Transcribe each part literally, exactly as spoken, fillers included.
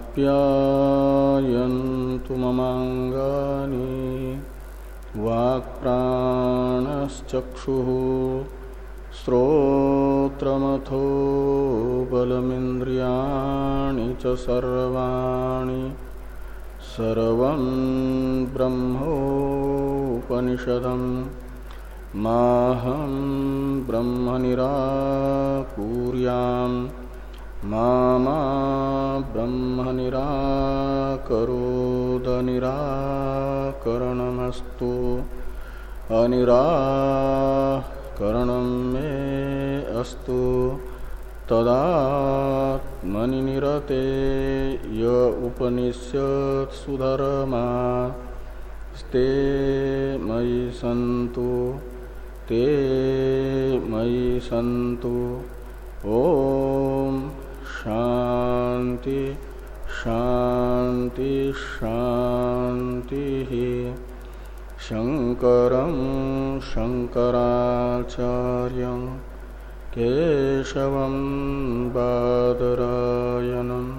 आप्यायन्तु ममाङ्गानि वाक्प्राणश्चक्षुः श्रोत्रमथो बलमिन्द्रियाणि च सर्वाणि सर्वं ब्रह्मोपनिषदं माहं ब्रह्म निराकुर्यां मा मा ब्रह्म निराकरोद निराकरणमस्तु अनिराकरणं मे अस्तु तदात्मनि निरते य उपनिषत्सु धर्मा ते मयि सन्तु ते मयि सन्तु। ओम शांति शांति शांति। शंकरं शंकराचार्यं केशवं बादरायणं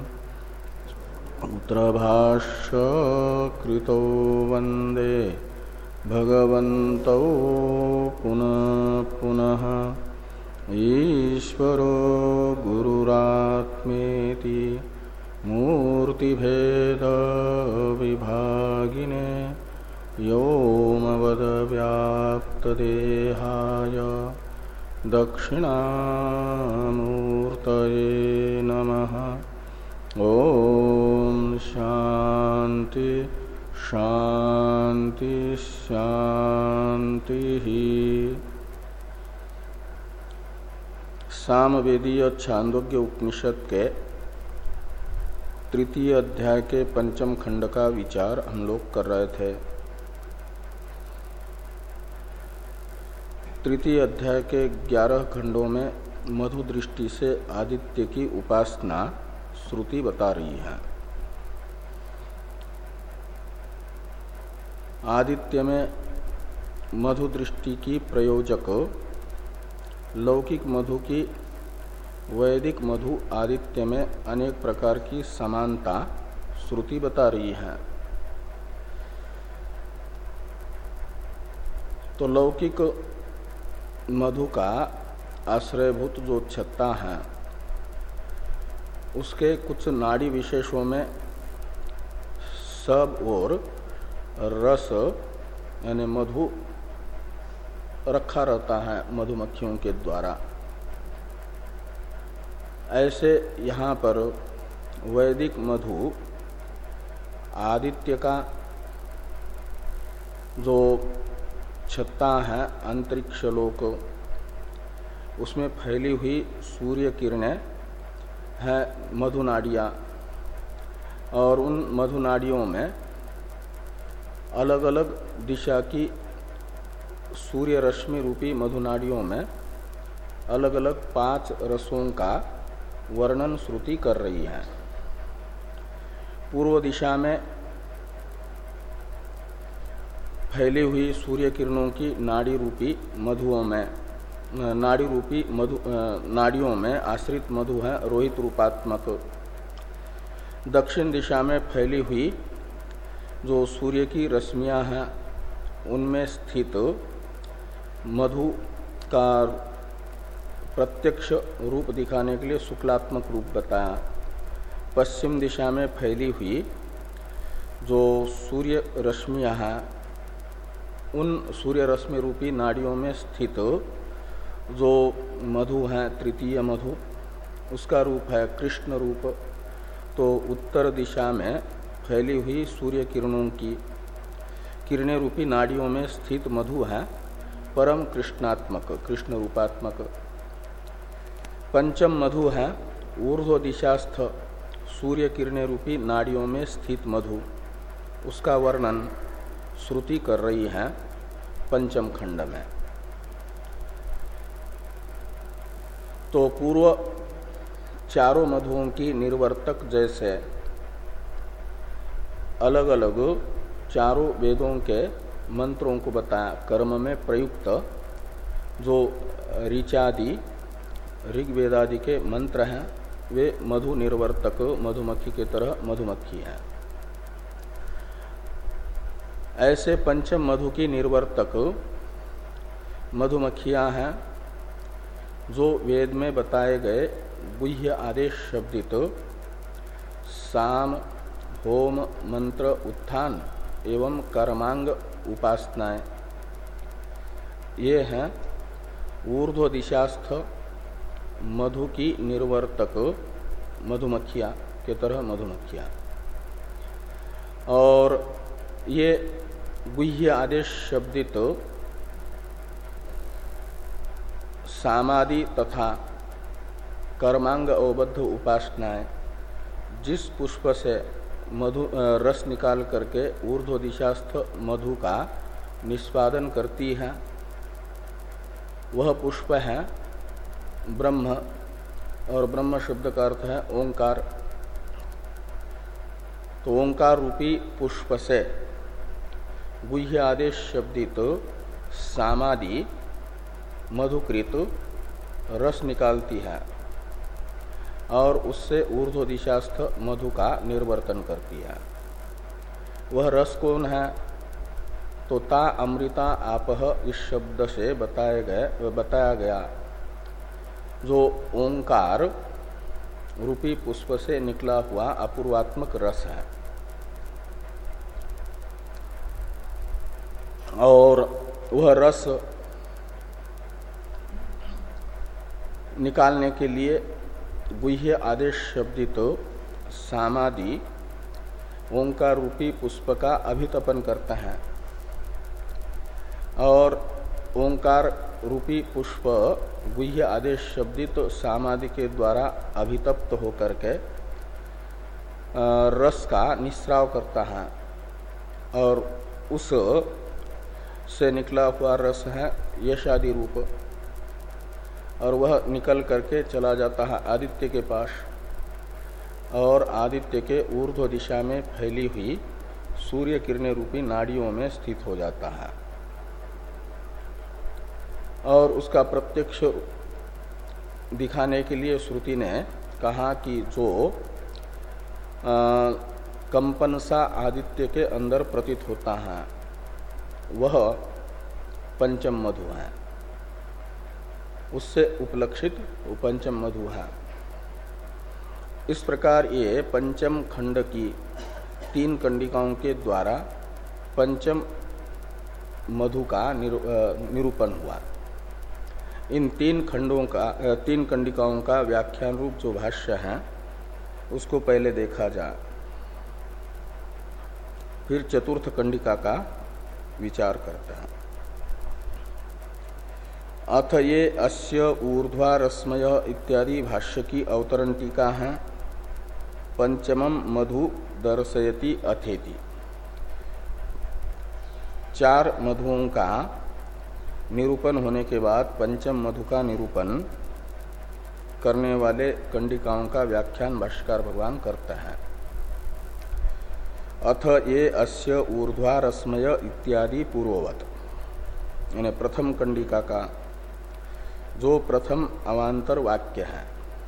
उत्तरभाष्य कृतो वंदे भगवन्तौ पुनः पुनः। ईश्वरो गुरुरात्मेति मूर्तिभेद विभागिने व्योमवद्व्याप्तदेहाय दक्षिणामूर्तये नमः। ओम शांति शांति शांति। सामवेदीय छांदोग्य उपनिषद के तृतीय अध्याय के पंचम खंड का विचार हम लोग कर रहे थे। तृतीय अध्याय के ग्यारह खंडों में मधु दृष्टि से आदित्य की उपासना श्रुति बता रही है। आदित्य में मधु दृष्टि की प्रयोजक लौकिक मधु की वैदिक मधु आदित्य में अनेक प्रकार की समानता श्रुति बता रही है। तो लौकिक मधु का आश्रयभूत जो छत्ता है उसके कुछ नाड़ी विशेषों में सब और रस यानी मधु रखा रहता है मधुमक्खियों के द्वारा। ऐसे यहाँ पर वैदिक मधु आदित्य का जो छत्ता है अंतरिक्ष लोक उसमें फैली हुई सूर्य किरणें है मधु नाड़ियाँ और उन मधु नाड़ियों में अलग अलग दिशा की सूर्य रश्मि रूपी मधु नाड़ियों में अलग अलग पांच रसों का वर्णन श्रुति कर रही है। पूर्व दिशा में फैली हुई सूर्य किरणों की नाड़ी रूपी मधुओं में नाड़ी रूपी मधु नाड़ियों में आश्रित मधु है रोहित रूपात्मक। दक्षिण दिशा में फैली हुई जो सूर्य की रश्मियां हैं उनमें स्थित मधु का प्रत्यक्ष रूप दिखाने के लिए शुक्लात्मक रूप बताया। पश्चिम दिशा में फैली हुई जो सूर्य रश्मियां हैं उन सूर्य रश्मि रूपी नाड़ियों में स्थित जो मधु है तृतीय मधु उसका रूप है कृष्ण रूप। तो उत्तर दिशा में फैली हुई सूर्य किरणों की किरणें रूपी नाड़ियों में स्थित मधु है परम कृष्णात्मक कृष्ण रूपात्मक। पंचम मधु है ऊर्ध्व दिशास्थ सूर्य किरणें रूपी नाड़ियों में स्थित मधु उसका वर्णन श्रुति कर रही है पंचम खंड में। तो पूर्व चारों मधुओं की निर्वर्तक जैसे अलग अलग चारों वेदों के मंत्रों को बताया। कर्म में प्रयुक्त जो ऋचादि ऋग्वेदादि के मंत्र हैं वे मधु निर्वर्तक मधुमक्खी के तरह मधुमक्खी हैं। ऐसे पंचम मधु की निर्वर्तक मधुमक्खियां हैं जो वेद में बताए गए गुह्य आदेश शब्दित साम, होम, मंत्र, उत्थान एवं कर्मांग उपासनाएं, ये हैं ऊर्ध्व दिशास्थ मधु की निर्वर्तक मधुमक्खियां के तरह मधुमक्खियां। और ये गुह्य आदेश शब्दित सामादि तथा कर्मांग अवबद्ध उपासनाएं जिस पुष्प से मधु रस निकाल करके ऊर्ध्व दिशास्थ मधु का निष्पादन करती हैं, वह पुष्प है ब्रह्म। और ब्रह्म शब्द का अर्थ है ओंकार। तो ओंकार रूपी पुष्प से गुह्य आदेश शब्दित सामादि मधुकृत रस निकालती है और उससे ऊर्ध्व दिशास्थ मधु का निर्वर्तन करती है। वह रस कौन है? तो ता अमृता आपह इस शब्द से बताए गए बताया गया जो ओंकार रूपी पुष्प से निकला हुआ अपूर्वात्मक रस है। और वह रस निकालने के लिए गुह्य आदेश शब्दित तो सामादि ओंकार रूपी पुष्प का अभितपन करता है। और ओंकार रूपी पुष्प गुह्य आदेश शब्दित तो सामादि के द्वारा अभितप्त होकर के रस का निस्राव करता है। और उस से निकला हुआ रस है यशादि रूप, और वह निकल करके चला जाता है आदित्य के पास, और आदित्य के ऊर्ध्व दिशा में फैली हुई सूर्य किरणें रूपी नाड़ियों में स्थित हो जाता है। और उसका प्रत्यक्ष दिखाने के लिए श्रुति ने कहा कि जो आ, कंपन सा आदित्य के अंदर प्रतीत होता है वह पंचम मधु है, उससे उपलक्षित पंचम मधु है। इस प्रकार ये पंचम खंड की तीन कंडिकाओं के द्वारा पंचम मधु का निरूपण हुआ। इन तीन खंडों का तीन कंडिकाओं का व्याख्यान रूप जो भाष्य है उसको पहले देखा जा, फिर चतुर्थ कंडिका का विचार करते हैं। अथ ये अस्य ऊर्ध्वा रश्मय इत्यादि भाष्य की अवतरण टीका है। पंचमम मधु दर्शयति अथेति। चार मधुओं का निरूपण होने के बाद पंचम मधु का निरूपण करने वाले कंडिकाओं का व्याख्यान भाष्यकार भगवान करते हैं। अथ ये अस्य ऊर्ध्वा रश्मय इत्यादि पूर्ववत, यानी प्रथम कंडिका का जो प्रथम अवांतर वाक्य है,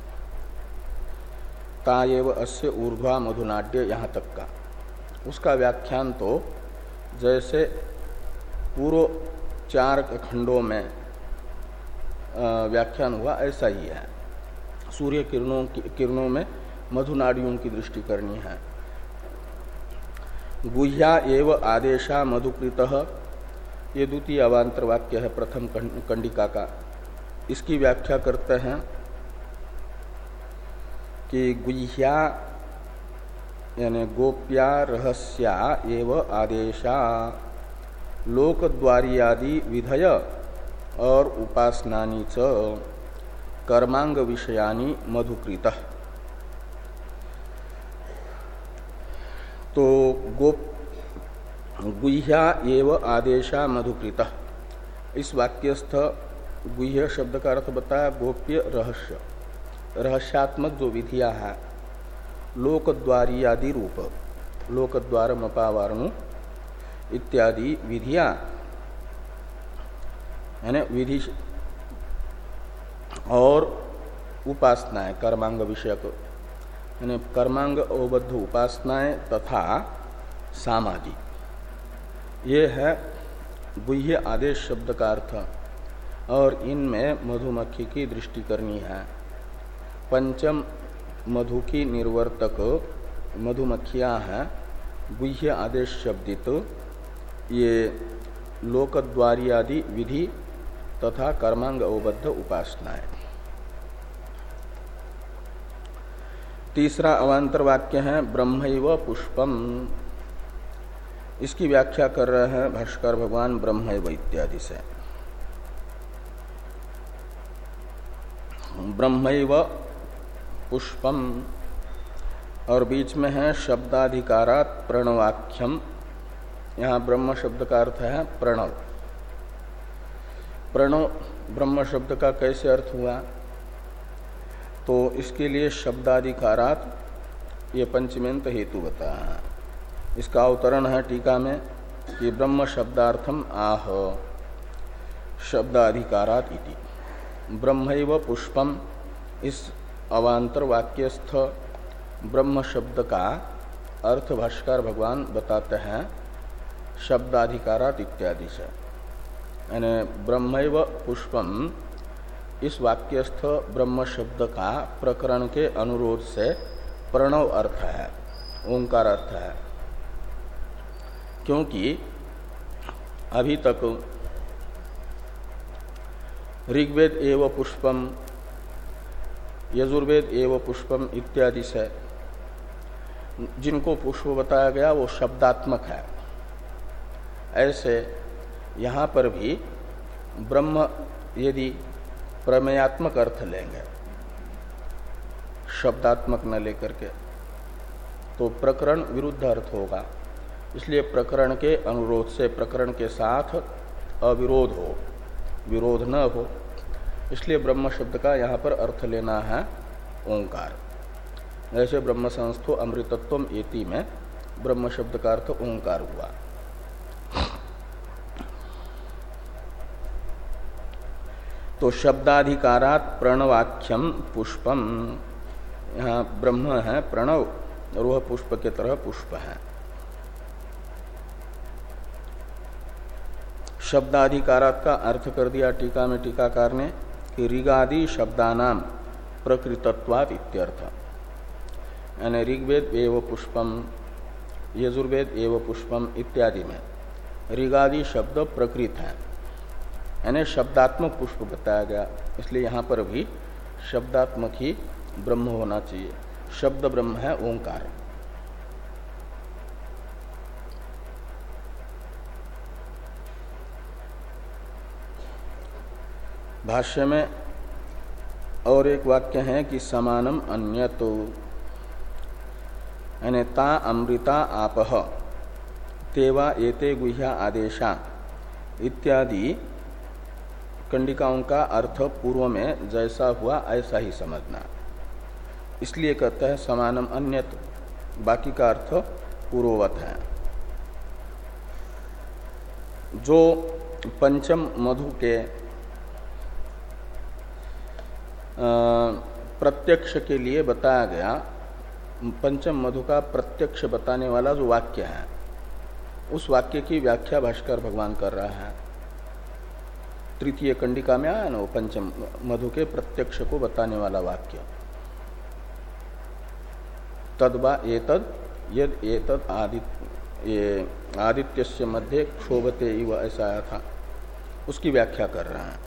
ताएव अस्य ऊर्ध्वा मधुनाड्य यहाँ तक का, उसका व्याख्यान तो जैसे पूर्व चार खंडों में व्याख्यान हुआ ऐसा ही है। सूर्य किरणों की किरणों में मधुनाड़ियों की दृष्टि करनी है। गुह्या एव आदेशा मधुकृतः, ये द्वितीय अवांतर वाक्य है प्रथम कंडिका का। इसकी व्याख्या करते हैं कि गुह्या यानी गोप्या रहस्या एव आदेशा लोकद्वारियादि विधय और उपासनानि च कर्मांग विषयानि मधुकृतः। तो गोप गुह्या एव आदेशा मधुकृतः, इस वाक्यस्थ गुह्य शब्द का अर्थ बताया गोप्य रहस्य, रहस्यात्मक जो विधियां हैं लोकद्वारी आदि रूप, लोकद्वार मपावारणु इत्यादि विधियां, यानी विधि और उपासनाएं कर्मांग विषयक यानी कर्मांग अवबद्ध उपासनाएं तथा सामादि, ये है गुह्य आदेश शब्द का अर्थ। और इनमें मधुमक्खी की दृष्टि करनी है। पंचम मधु की निर्वर्तक मधुमक्खियां हैं गुह्य आदेश शब्दित ये लोकद्वारियादि विधि तथा कर्मांग अवबद्ध उपासनाएं। तीसरा अवान्तर वाक्य है ब्रह्मैव पुष्पम। इसकी व्याख्या कर रहे हैं भाष्कर भगवान ब्रह्मैव इत्यादि से। ब्रह्मैव पुष्पम और बीच में है शब्दाधिकारात् प्रणवाख्यम। यहाँ ब्रह्म शब्द का अर्थ है प्रणव। प्रणव ब्रह्म शब्द का कैसे अर्थ हुआ? तो इसके लिए शब्दाधिकारात् ये पंचमेंत हेतु बताया है। इसका अवतरण है टीका में कि ब्रह्म शब्दार्थम आह शब्दाधिकारात् इति। ब्रह्मैव पुष्पम इस अवान्तर वाक्यस्थ ब्रह्म शब्द का अर्थ भाष्कर भगवान बताते हैं शब्दाधिकारात् इत्यादि से। यानी ब्रह्मैव पुष्पम इस वाक्यस्थ ब्रह्म शब्द का प्रकरण के अनुरोध से प्रणव अर्थ है, ओंकार अर्थ है। क्योंकि अभी तक ऋग्वेद एव पुष्पम, यजुर्वेद एव पुष्पम इत्यादि से जिनको पुष्प बताया गया वो शब्दात्मक है। ऐसे यहाँ पर भी ब्रह्म यदि प्रमेयात्मक अर्थ लेंगे शब्दात्मक न लेकर के तो प्रकरण विरुद्ध अर्थ होगा। इसलिए प्रकरण के अनुरोध से प्रकरण के साथ अविरोध हो, विरोध न हो, इसलिए ब्रह्म शब्द का यहाँ पर अर्थ लेना है ओंकार। जैसे ब्रह्म संस्थो अमृतत्वम एति में ब्रह्म शब्द का अर्थ ओंकार हुआ। तो शब्दाधिकारात् प्रणवाख्यम पुष्पम, यहाँ ब्रह्म है प्रणव और वह पुष्प के तरह पुष्प है। शब्दाधिकारात् का अर्थ कर दिया टीका में टीकाकार ने कि ऋगादि शब्दानाम प्रकृतत्वात् इत्यर्थ। यानी ऋग्वेद एव पुष्पम, यजुर्वेद एव पुष्पम इत्यादि में ऋगादि शब्द प्रकृत है, यानी शब्दात्मक पुष्प बताया गया। इसलिए यहाँ पर भी शब्दात्मक ही ब्रह्म होना चाहिए। शब्द ब्रह्म है ओंकार। भाष्य में और एक वाक्य है कि समानम अन्यतो, यानी ता अमृता आपह तेवा एते गुह्या आदेशा इत्यादि कंडिकाओं का अर्थ पूर्व में जैसा हुआ ऐसा ही समझना। इसलिए कहते हैं समानम अन्यत, बाकी का अर्थ पूर्ववत है। जो पंचम मधु के प्रत्यक्ष के लिए बताया गया, पंचम मधु का प्रत्यक्ष बताने वाला जो वाक्य है उस वाक्य की व्याख्या भाष्कर भगवान कर रहा है। तृतीय कंडिका में आया ना वो पंचम मधु के प्रत्यक्ष को बताने वाला वाक्य, तद्वा एतद यद एतद आदित्य ये आदित्यस्य मध्य क्षोभते इव ऐसा आया था, उसकी व्याख्या कर रहा है।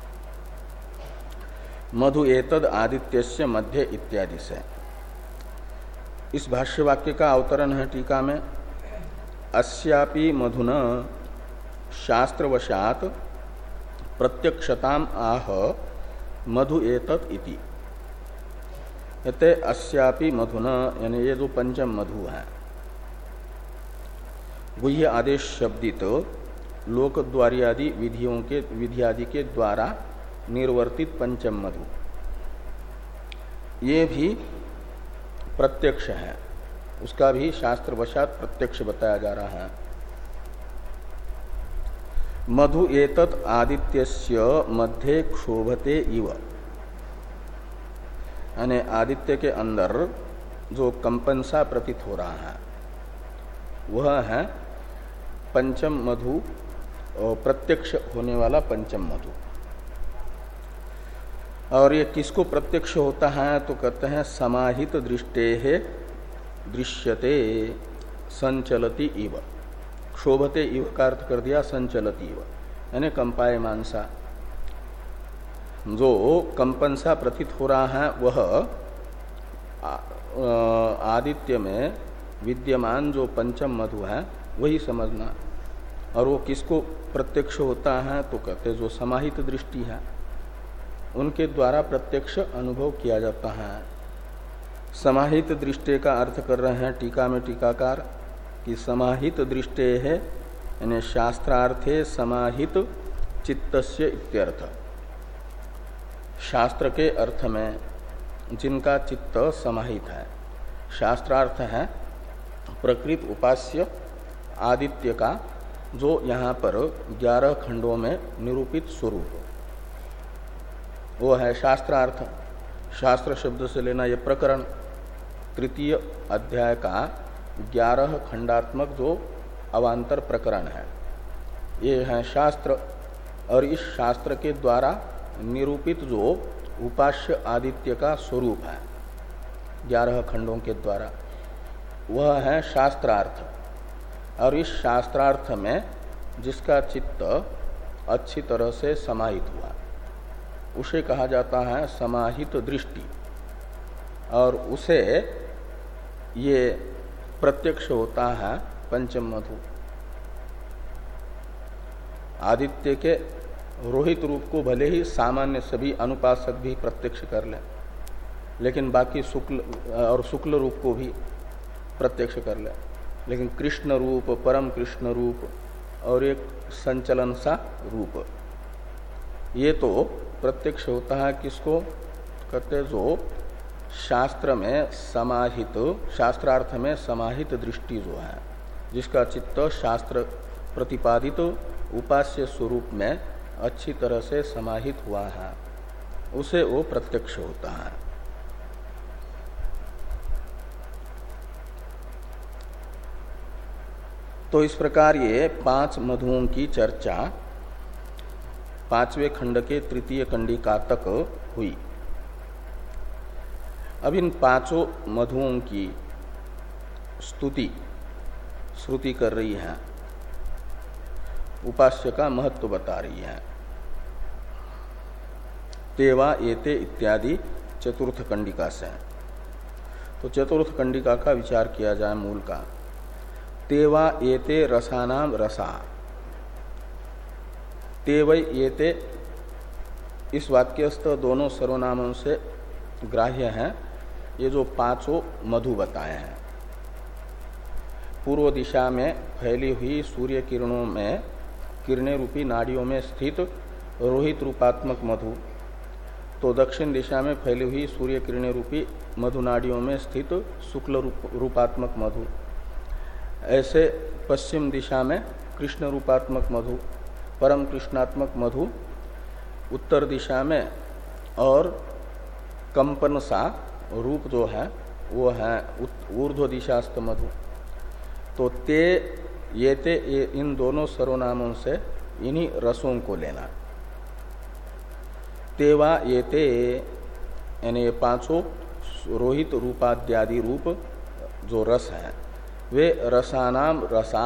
मधु एतद आदित्यस्य मध्य इत्यादि से। इस भाष्य वाक्य का अवतरण है टीका में अस्यापि मधुना शास्त्रवशात प्रत्यक्षताम आह मधु एतत् इति। कहते अस्यापि मधुना, यानी ये जो पंचम मधु है गुह्य आदेश शब्दित लोकद्वारी आदि विधियों के विधि आदि के द्वारा निर्वर्तित पंचम मधु, ये भी प्रत्यक्ष है, उसका भी शास्त्र वशात प्रत्यक्ष बताया जा रहा है। मधु एतत् आदित्यस्य मध्ये क्षोभते इव, यानी आदित्य के अंदर जो कंपन सा प्रतीत हो रहा है वह है पंचम मधु, प्रत्यक्ष होने वाला पंचम मधु। और ये किसको प्रत्यक्ष होता है तो कहते हैं समाहित दृष्टे दृश्यते संचलति इव। क्षोभते इव का अर्थ कर दिया संचलति इव, यानी कंपायमान सा। जो कंपन सा प्रतीत हो रहा है वह आदित्य में विद्यमान जो पंचम मधु है वही समझना। और वो किसको प्रत्यक्ष होता है तो कहते जो समाहित दृष्टि है उनके द्वारा प्रत्यक्ष अनुभव किया जाता है। समाहित दृष्टि का अर्थ कर रहे हैं टीका में टीकाकार कि समाहित दृष्टि है यानी शास्त्रार्थे समाहित चित्तस्य इत्यर्थ। शास्त्र के अर्थ में जिनका चित्त समाहित है, शास्त्रार्थ है प्रकृत उपास्य आदित्य का जो यहाँ पर ग्यारह खंडों में निरूपित स्वरूप, वो है शास्त्रार्थ। शास्त्र शब्द से लेना ये प्रकरण तृतीय अध्याय का ग्यारह खंडात्मक जो अवांतर प्रकरण है, ये है शास्त्र। और इस शास्त्र के द्वारा निरूपित जो उपास्य आदित्य का स्वरूप है ग्यारह खंडों के द्वारा, वह है शास्त्रार्थ। और इस शास्त्रार्थ में जिसका चित्त अच्छी तरह से समाहित हुआ उसे कहा जाता है समाहित दृष्टि। और उसे ये प्रत्यक्ष होता है पंचम मधु। आदित्य के रोहित रूप को भले ही सामान्य सभी अनुपासक भी प्रत्यक्ष कर लें, लेकिन बाकी शुक्ल और शुक्ल रूप को भी प्रत्यक्ष कर लें, लेकिन कृष्ण रूप, परम कृष्ण रूप और एक संचलन सा रूप, ये तो प्रत्यक्ष होता है किसको कहते जो शास्त्र में समाहित, शास्त्रार्थ में समाहित दृष्टि जो है, जिसका चित्त शास्त्र प्रतिपादित उपास्य स्वरूप में अच्छी तरह से समाहित हुआ है, उसे वो प्रत्यक्ष होता है। तो इस प्रकार ये पांच मधुओं की चर्चा पांचवें खंड के तृतीय कंडिका तक हुई। अब इन पांचों मधुओं की स्तुति श्रुति कर रही है, उपास्य का महत्व बता रही है। तेवा एते इत्यादि चतुर्थ कंडिका से, तो चतुर्थ कंडिका का विचार किया जाए मूल का। तेवा एते रसानाम रसा, तेवै एते इस वाक्यस्थ दोनों सर्वनामों से ग्राह्य हैं ये जो पांचों मधु बताए हैं। पूर्व दिशा में फैली हुई सूर्य किरणों में किरणें रूपी नाड़ियों में स्थित रोहित रूपात्मक मधु, तो दक्षिण दिशा में फैली हुई सूर्य किरणें रूपी मधु नाड़ियों में स्थित शुक्ल रूप, रूपात्मक मधु। ऐसे पश्चिम दिशा में कृष्ण रूपात्मक मधु, परम कृष्णात्मक मधु उत्तर दिशा में, और कंपन सा रूप जो है वो है ऊर्ध्व दिशास्थ मधु। तो ते ये ते ये इन दोनों सर्वनामों से इन्हीं रसों को लेना। तेवा ये ते यानी ये पांचों रोहित रूपाद्यादि रूप जो रस है वे रसानाम रसा।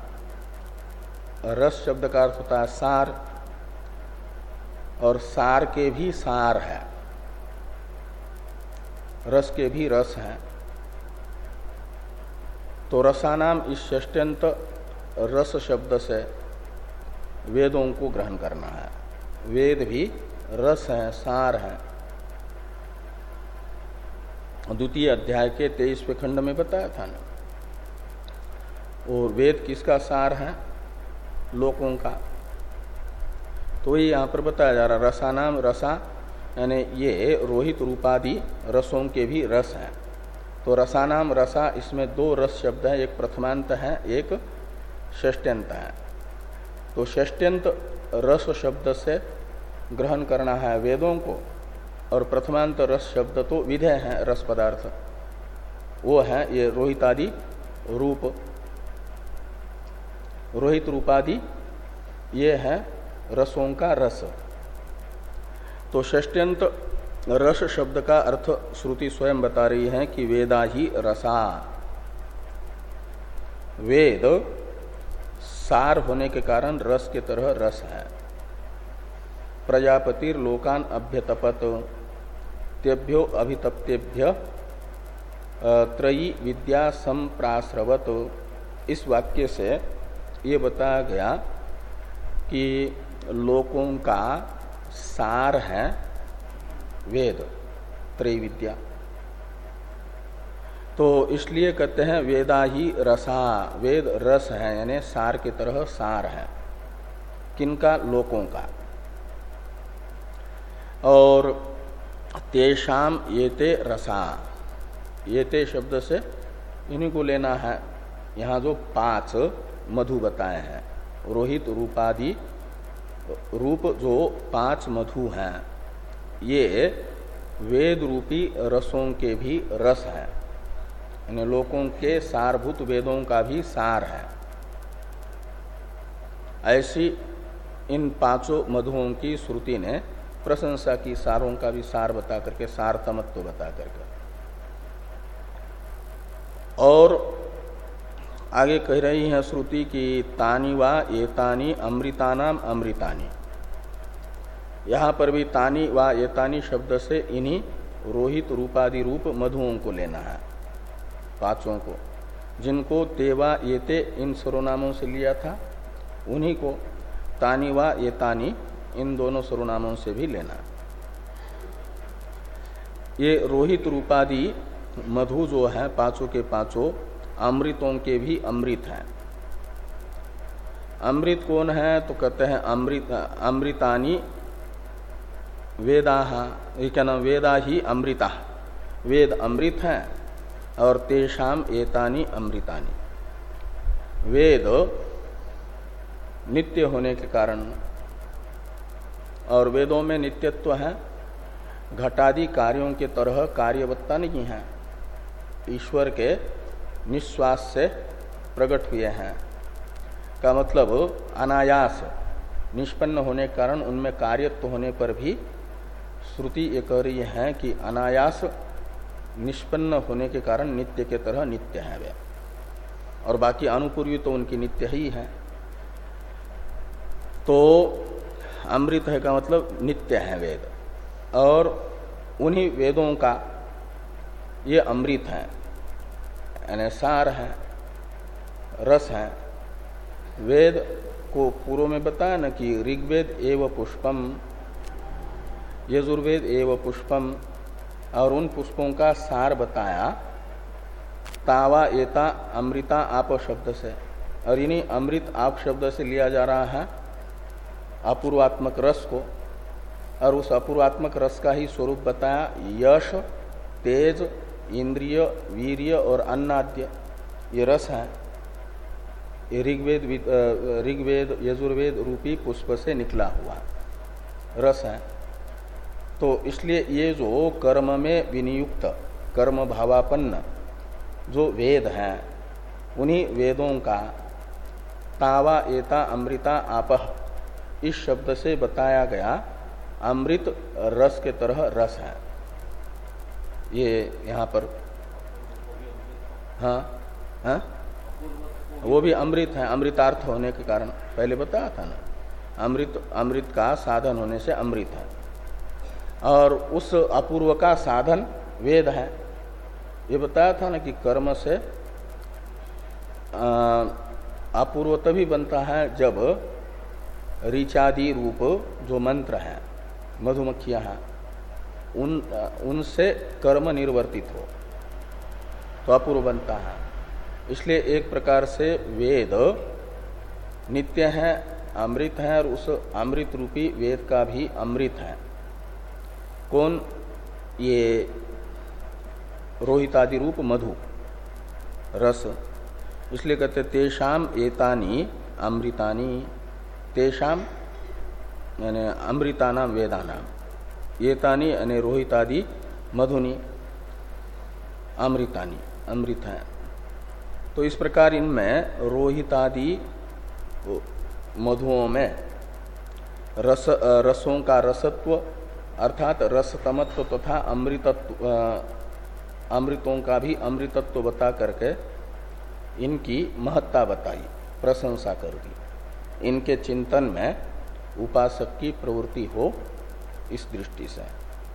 रस शब्द का अर्थ होता है सार, और सार के भी सार है, रस के भी रस है। तो रसानाम इस षष्ट्यंत रस शब्द से वेदों को ग्रहण करना है। वेद भी रस है, सार है। द्वितीय अध्याय के तेईसवें खंड में बताया था ना। और वेद किसका सार है? लोकों का। तो ये यहाँ पर बताया जा रहा रसानाम रसा, यानी ये रोहित रूपादि रसों के भी रस हैं। तो रसानाम रसा, इसमें दो रस शब्द हैं, एक प्रथमांत है, एक षष्ट्यंत है। तो षष्ट्यंत रस शब्द से ग्रहण करना है वेदों को, और प्रथमांत रस शब्द तो विधेय है, रस पदार्थ वो है ये रोहितादि रूप, रोहित रूपादि ये है रसों का रस। तो षष्ट्यंत रस शब्द का अर्थ श्रुति स्वयं बता रही है कि वेदा ही रसा, वेद सार होने के कारण रस के तरह रस है। प्रजापतिर लोकान अभ्यतपत तेभ्यो अभितप्तेभ्य त्रयी विद्या संप्रास्रवत। इस वाक्य से ये बताया गया कि लोकों का सार है वेद, त्रयी विद्या। तो इसलिए कहते हैं वेदा ही रसा, वेद रस है यानी सार की तरह सार है। किनका? लोकों का। और तेषाम येते रसा, येते शब्द से इन्हीं को लेना है। यहाँ जो पांच मधु बताए हैं, रोहित रूपादि रूप जो पांच मधु हैं, ये वेद रूपी रसों के भी रस हैं, इन लोकों के सारभूत वेदों का भी सार है। ऐसी इन पांचों मधुओं की श्रुति ने प्रशंसा की, सारों का भी सार बता करके, सारतमत्व बता करके। और आगे कह रही है श्रुति की तानी वा एतानी अमृतानाम अमृतानी। यहाँ पर भी तानी वा एतानी शब्द से इन्हीं रोहित रूपादि रूप मधुओं को लेना है, पांचों को, जिनको तेवा येते इन सर्वनामों से लिया था, उन्हीं को तानी वा एतानी इन दोनों सर्वनामों से भी लेना। ये रोहित रूपादि मधु जो है पांचों के पांचों अमृतों के भी अमृत हैं। अमृत कौन है? तो कहते हैं अमृत अमृतानी वेदाः, ये क्या नाम, वेदा ही अमृता, वेद अमृत हैं और तेषाम एतानी अमृतानी। वेद नित्य होने के कारण, और वेदों में नित्यत्व है, घटादि कार्यों के तरह कार्यवत्ता नहीं है, ईश्वर के निश्वास से प्रकट हुए हैं। का मतलब अनायास निष्पन्न होने के कारण उनमें कार्यत्व होने पर भी श्रुति ये कह रही है कि अनायास निष्पन्न होने के कारण नित्य के तरह नित्य है वे, और बाकी अनुपूर्वी तो उनकी नित्य ही है। तो अमृत है का मतलब नित्य है वेद, और उन्हीं वेदों का ये अमृत है, यानी सार है, रस है। वेद को पूर्व में बताया न कि ऋग्वेद एव पुष्पम, यजुर्वेद एव पुष्पम, और उन पुष्पों का सार बताया तावा एता अमृता आप शब्द से, और इन्हीं अमृत आप शब्द से लिया जा रहा है अपूर्वात्मक रस को, और उस अपूर्वात्मक रस का ही स्वरूप बताया यश, तेज, इंद्रिय, वीर्य और अन्नाद्य, ये रस है। ये ऋग्वेद ऋग्वेद यजुर्वेद रूपी पुष्प से निकला हुआ रस है। तो इसलिए ये जो कर्म में विनियुक्त, कर्म भावापन्न जो वेद हैं, उन्हीं वेदों का तावा एता अमृता आपह, इस शब्द से बताया गया अमृत रस के तरह रस है। ये यहाँ पर हाँ हाँ वो भी अमृत है, अमृतार्थ होने के कारण, पहले बताया था ना, अमृत अमृत का साधन होने से अमृत है, और उस अपूर्व का साधन वेद है। ये बताया था ना कि कर्म से अपूर्व तभी बनता है जब ऋचादि रूप जो मंत्र है, मधुमक्खियां हैं, उन उनसे कर्म निर्वर्तित हो तो अपूर्व बनता है। इसलिए एक प्रकार से वेद नित्य है, अमृत है, और उस अमृत रूपी वेद का भी अमृत है। कौन? ये रोहितादि रूप मधु रस। इसलिए कहते तेषाम एतानी अमृतानी, तेषाम यानी अमृतानाम वेदानाम, एतानी यानी रोहितादि मधुनी अमृतानी अमृत हैं। तो इस प्रकार इनमें रोहितादि मधुओं में रस रसों का रसत्व अर्थात रसतमत्व तथा अमृतत्व अमृतों का भी अमृतत्व बता करके इनकी महत्ता बताई, प्रशंसा कर दी। इनके चिंतन में उपासक की प्रवृत्ति हो इस दृष्टि से।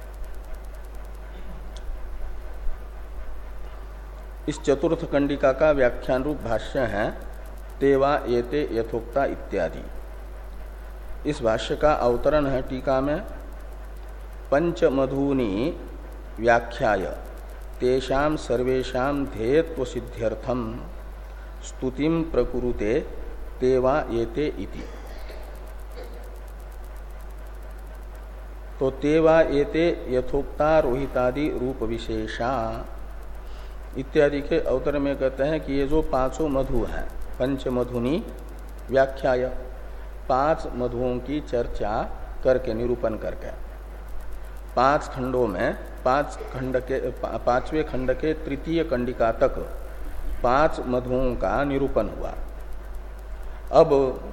इस चतुर्थ कंडिका का व्याख्यान रूप भाष्य है तेवा एते यथोक्ता इत्यादि। इस भाष्य का अवतरण है टीका में पंच मधुनी व्याख्याय तेषां सर्वेषां ध्येयत्व सिद्ध्यर्थम स्तुतिम प्रकुरुते तेवा एते इति। तो तेवा एते यथोक्ता रोहितादि रूप विशेषा इत्यादि के अवतरण में कहते हैं कि ये जो पांचों मधु हैं पंच मधुनी व्याख्याय, पांच मधुओं की चर्चा करके निरूपण करके पांच खंडों में पांच खंड के पांचवें खंड के तृतीय कंडिका तक पांच मधुओं का निरूपण हुआ। अब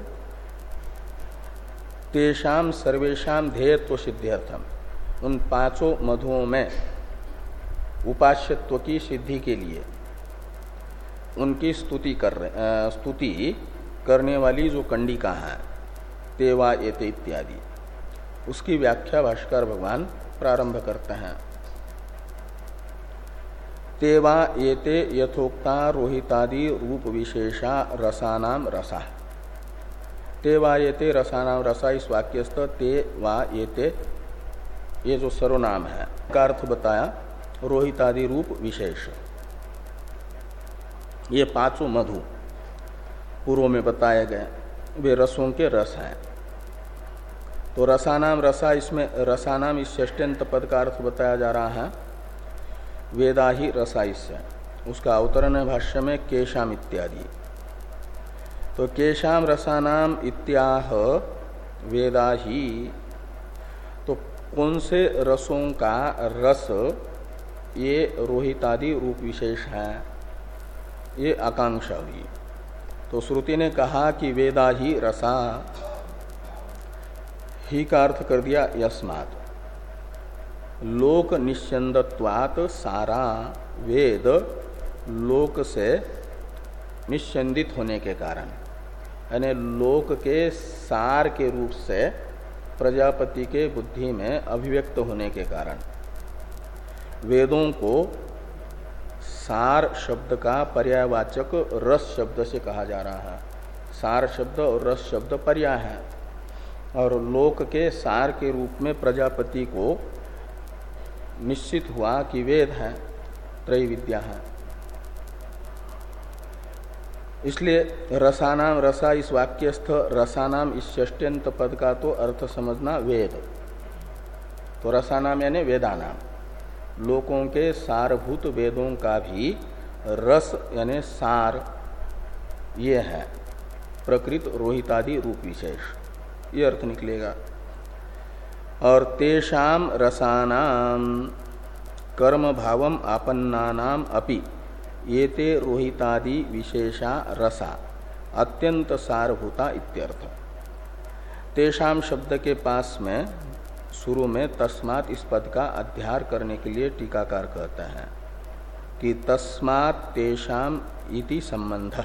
तेषां सर्वेषां ध्येयत्व सिद्ध्यर्थम उन पांचों मधुओं में उपास्यत्व की सिद्धि के लिए उनकी स्तुति कर रहे स्तुति करने वाली जो कंडिका है तेवा एते इत्यादि, उसकी व्याख्या भाष्कर भगवान प्रारंभ करते हैं। तेवा एते यथोक्ता रोहितादि रूप विशेषा रसानाम रसा। तेवा एते रसानाम रसा, इस वाक्यस्थ तेवा एते ये जो सर्वनाम है का अर्थ बताया रोहितादि रूप विशेष। ये पांचों मधु पूर्व में बताए गए वे रसों के रस हैं। तो रसानाम रसा, इसमें रसानाम इस षष्ठ्यंत पद का अर्थ बताया जा रहा है वेदा ही रसा, इससे उसका अवतरण है भाष्य में केशाम इत्यादि। तो केशाम रसानाम इत्याह वेदा ही, तो कौन से रसों का रस ये रोहितादि रूप विशेष है, ये आकांक्षा हुई। तो श्रुति ने कहा कि वेदा ही रसा, ही का अर्थ कर दिया यस्मात्, लोक निश्चंदत्वात् सारा, वेद लोक से निश्चंदित होने के कारण, यानी लोक के सार के रूप से प्रजापति के बुद्धि में अभिव्यक्त होने के कारण वेदों को सार शब्द का पर्यायवाचक रस शब्द से कहा जा रहा है। सार शब्द और रस शब्द पर्याय है, और लोक के सार के रूप में प्रजापति को निश्चित हुआ कि वेद है, त्रैविद्या है। इसलिए रसानाम रसा, इस वाक्यस्थ रसानाम इस षष्ठ्यंत पद का तो अर्थ समझना वेद। तो रसानाम यानी वेदानाम, लोकों के सारभूत वेदों का भी रस यानी सार ये है प्रकृत रोहितादि रूप विशेष, ये अर्थ निकलेगा। और तेषाम रसानाम कर्म भावम आपन्नानाम अपि एते रोहितादि विशेषा रसा अत्यंत सारभूता इत्यर्थ। तेषाम शब्द के पास में शुरू में तस्मात् इस पद का अध्यार करने के लिए टीकाकार कहते हैं कि तस्मात् तेषाम इति संबंध।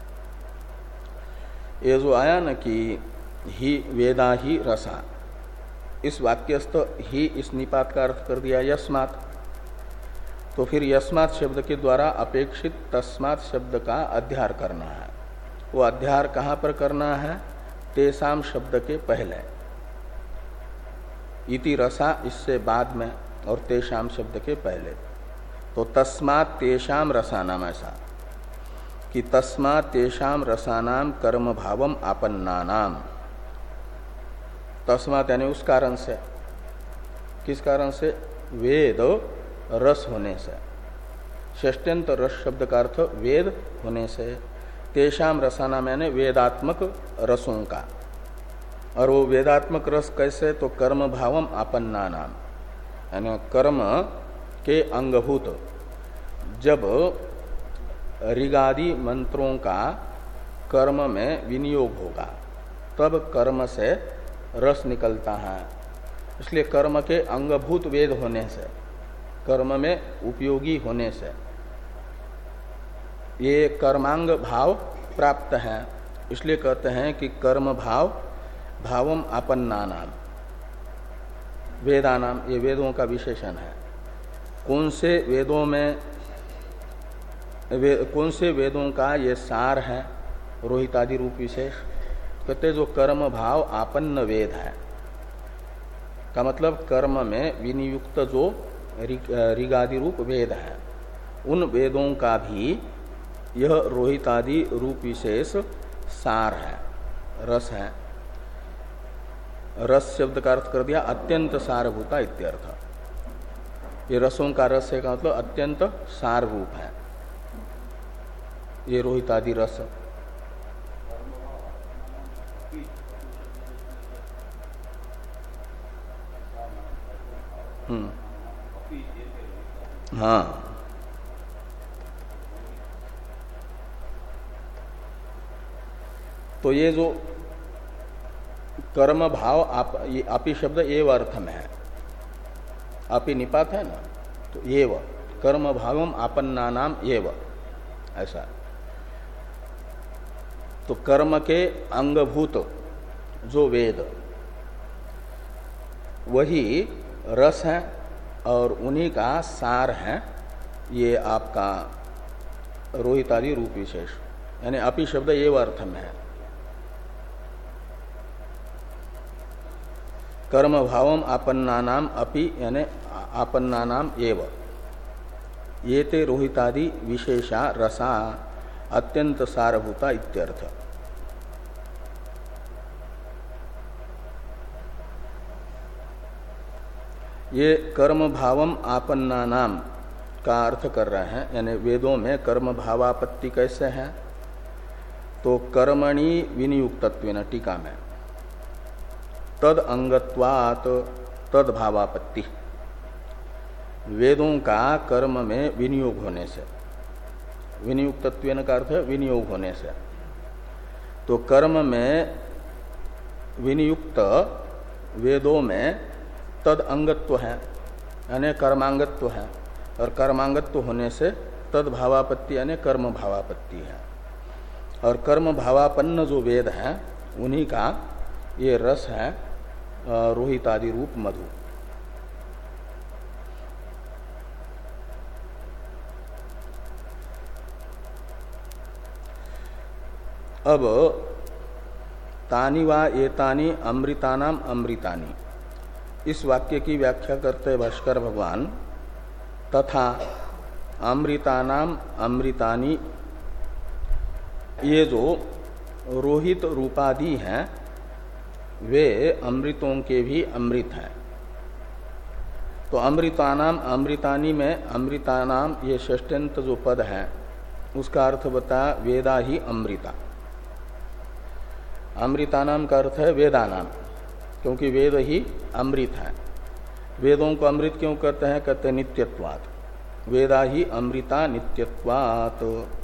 ये जो आया न कि ही वेदा ही रसा, इस वाक्यस्थ ही इस निपात का अर्थ कर दिया यस्मात्। तो फिर यस्मात् शब्द के द्वारा अपेक्षित तस्मात् शब्द का अध्यार करना है। वो अध्यार कहाँ पर करना है? तेषाम शब्द के पहले, इति रसा इससे बाद में, और तेषाम शब्द के पहले। तो तस्मात् तेषाम रसानाम, ऐसा कि तस्मात् तेषाम रसानाम कर्म भावम आपन्नानाम। तस्मात् यानी उस कारण से, किस कारण से? वेद रस होने से, षष्ठ्यंत रस शब्द का अर्थ वेद होने से। तेषाम रसानाम यानी वेदात्मक रसों का, और वो वेदात्मक रस कैसे? तो कर्म भावम आपन्नानाम, यानी कर्म के अंगभूत जब ऋगादि मंत्रों का कर्म में विनियोग होगा तब कर्म से रस निकलता है। इसलिए कर्म के अंगभूत वेद होने से, कर्म में उपयोगी होने से ये कर्मांग भाव प्राप्त है। इसलिए कहते हैं कि कर्म भाव भावम आपन्नानाम, वेदानाम, ये वेदों का विशेषण है। कौन से वेदों में वे, कौन से वेदों का ये सार है रोहितादि रूप विशेष? कहते जो कर्म भाव आपन्न वेद है, का मतलब कर्म में विनियुक्त जो ऋगादि रूप वेद है, उन वेदों का भी यह रोहितादि रूप विशेष सार है, रस है। रस शब्द का अर्थ कर दिया अत्यंत सारभूता इत्यर्थ। ये रसों का रस है का मतलब अत्यंत सार रूप है ये रोहितादि रस। हम्म हाँ, तो ये जो कर्म भाव आप, ये आपी शब्द एव अर्थ में है, आपी निपात है ना, तो एव कर्म भावम आपन्ना नाम एव, ऐसा। तो कर्म के अंगभूत जो वेद वही रस है और उन्हीं का सार है ये आपका रोहितादि रूप विशेष, यानी अपि शब्द एव अर्थ में है। कर्म भावम आपन्नानाम अपि यानी आपन्नानाम एव ये ते रोहितादि विशेषा रसा अत्यंत सारभूता इत्यर्थ। ये कर्म भावम आपन्नानाम का अर्थ कर रहे हैं, यानी वेदों में कर्म भावापत्ति कैसे है? तो कर्मणि विनियुक्तत्वेन, टीका में, तद अंगत्वात् तद भावापत्ति, वेदों का कर्म में विनियोग होने से, विनियुक्तत्वेन का अर्थ है विनियोग होने से। तो कर्म में विनियुक्त वेदों में तद अंगत्व है, यानी कर्मांगत्व है, और कर्मांगत्व होने से तद भावापत्ति यानी कर्म भावापत्ति है। और कर्म भावापन्न जो वेद हैं उन्हीं का ये रस है रोहितादि रूप मधु। अब तानि वा एतानि अमृतानाम अमृतानि, इस वाक्य की व्याख्या करते भास्कर भगवान, तथा अमृतानाम अमृतानि, ये जो रोहित रूपादि हैं वे अमृतों के भी अमृत हैं। तो अमृतानाम अमृतानि में अमृतानाम ये षष्ठ्यंत जो पद है उसका अर्थ बताया वेदा ही अमृता। अमृतानाम का अर्थ है वेदानाम, क्योंकि वेद ही अमृत है। वेदों को अमृत क्यों कहते हैं? कहते हैं नित्यत्वात्, वेदा ही अमृता नित्यत्वात्।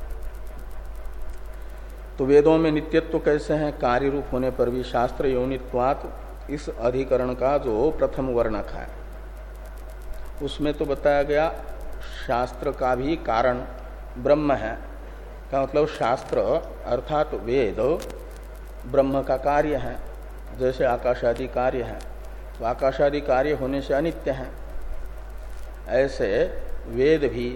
तो वेदों में नित्यत्व कैसे है? कार्य रूप होने पर भी शास्त्र योनित्वात्, इस अधिकरण का जो प्रथम वर्णक है उसमें तो बताया गया शास्त्र का भी कारण ब्रह्म है, का मतलब शास्त्र अर्थात वेद ब्रह्म का कार्य है, जैसे आकाशादि कार्य है। तो आकाशादि कार्य होने से अनित्य है, ऐसे वेद भी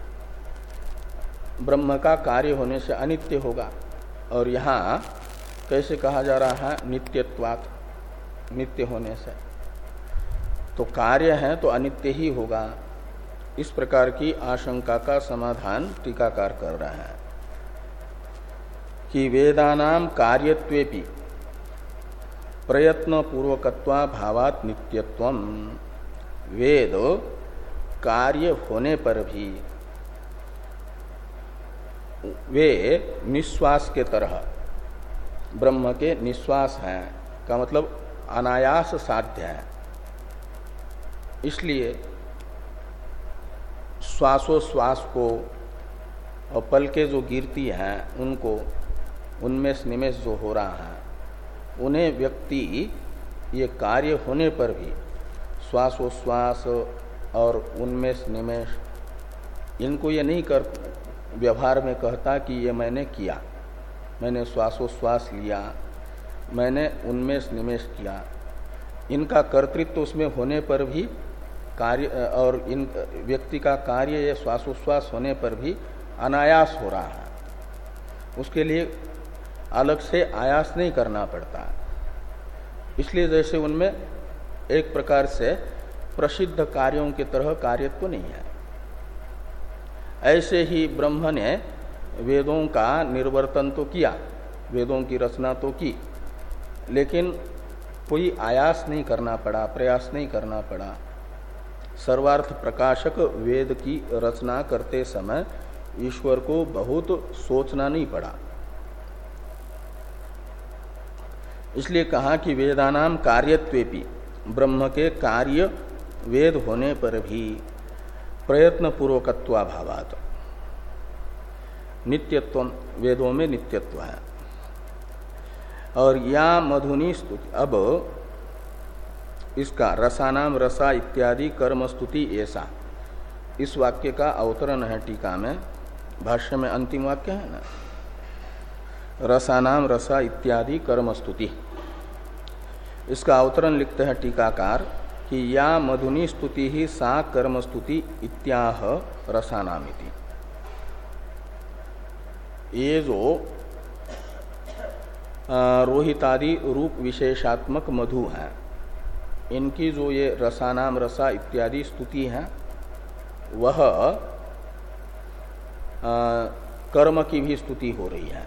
ब्रह्म का कार्य होने से अनित्य होगा। और यहाँ कैसे कहा जा रहा है? नित्यत्वात्, नित्य होने से। तो कार्य है तो अनित्य ही होगा। इस प्रकार की आशंका का समाधान टीकाकार कर रहा है कि वेदानाम कार्यत्वेपि प्रयत्न पूर्वकत्वा भावात् नित्यत्वम, वेद कार्य होने पर भी वे निश्वास के तरह ब्रह्म के निश्वास हैं, का मतलब अनायास साध्य है। इसलिए श्वासोश्वास को और पलकें जो गिरती हैं उनको उन्मेष निमेष जो हो रहा है, उन्हें व्यक्ति ये कार्य होने पर भी श्वासोश्वास और उन्मेष निमेष इनको ये नहीं कर व्यवहार में कहता कि ये मैंने किया, मैंने श्वासोश्वास लिया, मैंने उन्मेष निमेष किया। इनका कर्तृत्व उसमें होने पर भी कार्य और इन व्यक्ति का कार्य ये श्वासोश्वास होने पर भी अनायास हो रहा है, उसके लिए अलग से आयास नहीं करना पड़ता। इसलिए जैसे उनमें एक प्रकार से प्रसिद्ध कार्यों की तरह कार्यत्व नहीं है, ऐसे ही ब्रह्म ने वेदों का निर्वर्तन तो किया, वेदों की रचना तो की, लेकिन कोई आयास नहीं करना पड़ा, प्रयास नहीं करना पड़ा। सर्वार्थ प्रकाशक वेद की रचना करते समय ईश्वर को बहुत सोचना नहीं पड़ा। इसलिए कहा कि वेदानाम कार्यत्वेपि, ब्रह्म के कार्य वेद होने पर भी प्रयत्न पूर्वकत्वाभावात्, नित्यत्व वेदों में नित्यत्व है। और या मधुनी स्तुति, अब इसका रसानाम रसा इत्यादि कर्म स्तुति ऐसा, इस वाक्य का अवतरण है टीका में, भाष्य में अंतिम वाक्य है ना, रसानाम रसा इत्यादि कर्म स्तुति। इसका अवतरण लिखते हैं टीकाकार कि या मधुनी स्तुति ही सा कर्म स्तुति इत्याह रसानामिति। ये जो रोहितादि रूप विशेषात्मक मधु है, इनकी जो ये रसानाम रसा इत्यादि स्तुति है, वह आ, कर्म की भी स्तुति हो रही है,